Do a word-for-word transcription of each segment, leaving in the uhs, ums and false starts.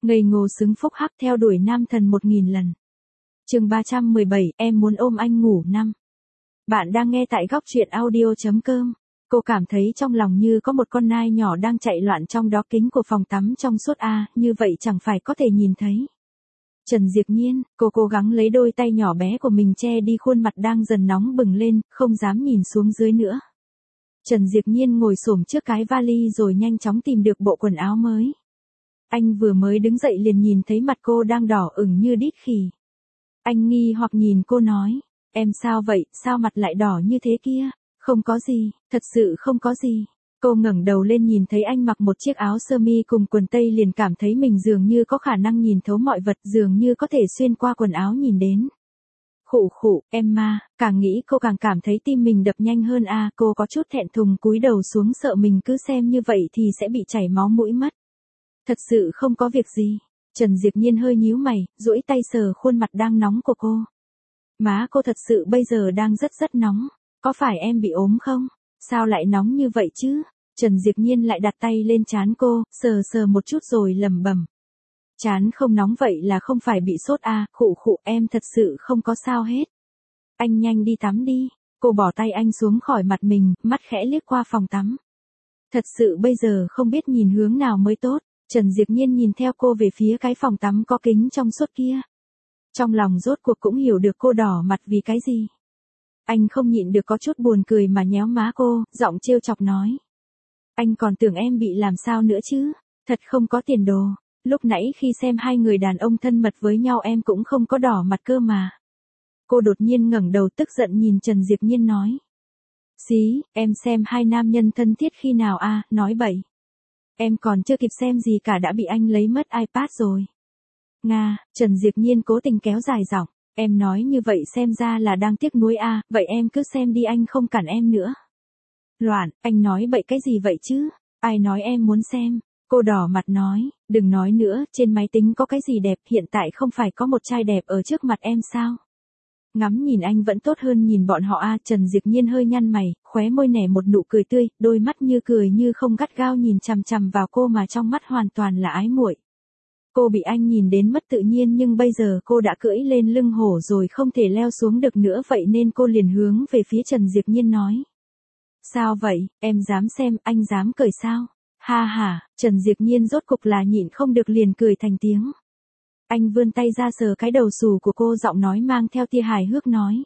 Ngây ngô xứng phúc hắc theo đuổi nam thần một nghìn lần. Chương ba trăm mười bảy, em muốn ôm anh ngủ năm. Bạn đang nghe tại góc truyện audio chấm com. Cô cảm thấy trong lòng như có một con nai nhỏ đang chạy loạn trong đó, kính của phòng tắm trong suốt a, như vậy chẳng phải có thể nhìn thấy. Trần Diệp Nhiên, cô cố gắng lấy đôi tay nhỏ bé của mình che đi khuôn mặt đang dần nóng bừng lên, không dám nhìn xuống dưới nữa. Trần Diệp Nhiên ngồi xổm trước cái vali rồi nhanh chóng tìm được bộ quần áo mới. Anh vừa mới đứng dậy liền nhìn thấy mặt cô đang đỏ ửng như đít khỉ. Anh nghi hoặc nhìn cô nói, em sao vậy, sao mặt lại đỏ như thế kia? Không có gì, thật sự không có gì. Cô ngẩng đầu lên nhìn thấy anh mặc một chiếc áo sơ mi cùng quần tây liền cảm thấy mình dường như có khả năng nhìn thấu mọi vật, dường như có thể xuyên qua quần áo nhìn đến. Khụ khụ, em ma, càng nghĩ cô càng cảm thấy tim mình đập nhanh hơn a, cô có chút thẹn thùng cúi đầu xuống sợ mình cứ xem như vậy thì sẽ bị chảy máu mũi mất. Thật sự không có việc gì. Trần Diệp Nhiên hơi nhíu mày, duỗi tay sờ khuôn mặt đang nóng của cô. Má cô thật sự bây giờ đang rất rất nóng. Có phải em bị ốm không? Sao lại nóng như vậy chứ? Trần Diệp Nhiên lại đặt tay lên trán cô, sờ sờ một chút rồi lẩm bẩm. Trán không nóng vậy là không phải bị sốt à, khụ khụ, em thật sự không có sao hết. Anh nhanh đi tắm đi. Cô bỏ tay anh xuống khỏi mặt mình, mắt khẽ liếc qua phòng tắm. Thật sự bây giờ không biết nhìn hướng nào mới tốt. Trần Diệp Nhiên nhìn theo cô về phía cái phòng tắm có kính trong suốt kia. Trong lòng rốt cuộc cũng hiểu được cô đỏ mặt vì cái gì. Anh không nhịn được có chút buồn cười mà nhéo má cô, giọng trêu chọc nói. Anh còn tưởng em bị làm sao nữa chứ, thật không có tiền đồ. Lúc nãy khi xem hai người đàn ông thân mật với nhau em cũng không có đỏ mặt cơ mà. Cô đột nhiên ngẩng đầu tức giận nhìn Trần Diệp Nhiên nói. Xí, em xem hai nam nhân thân thiết khi nào a, nói bậy. Em còn chưa kịp xem gì cả đã bị anh lấy mất iPad rồi. Nga, Trần Diệp Nhiên cố tình kéo dài giọng. Em nói như vậy xem ra là đang tiếc nuối a, vậy em cứ xem đi, anh không cản em nữa. Loạn, anh nói bậy cái gì vậy chứ? Ai nói em muốn xem? Cô đỏ mặt nói, đừng nói nữa, trên máy tính có cái gì đẹp, hiện tại không phải có một trai đẹp ở trước mặt em sao? Ngắm nhìn anh vẫn tốt hơn nhìn bọn họ a. Trần Diệp Nhiên hơi nhăn mày, khóe môi nẻ một nụ cười tươi, đôi mắt như cười như không gắt gao nhìn chằm chằm vào cô mà trong mắt hoàn toàn là ái muội. Cô bị anh nhìn đến mất tự nhiên nhưng bây giờ cô đã cưỡi lên lưng hổ rồi không thể leo xuống được nữa, vậy nên cô liền hướng về phía Trần Diệp Nhiên nói. Sao vậy, em dám xem, anh dám cười sao? Ha ha, Trần Diệp Nhiên rốt cục là nhịn không được liền cười thành tiếng. Anh vươn tay ra sờ cái đầu xù của cô, giọng nói mang theo tia hài hước nói.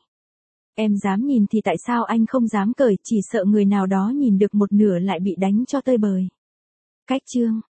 Em dám nhìn thì tại sao anh không dám cởi, chỉ sợ người nào đó nhìn được một nửa lại bị đánh cho tơi bời. Cách chương.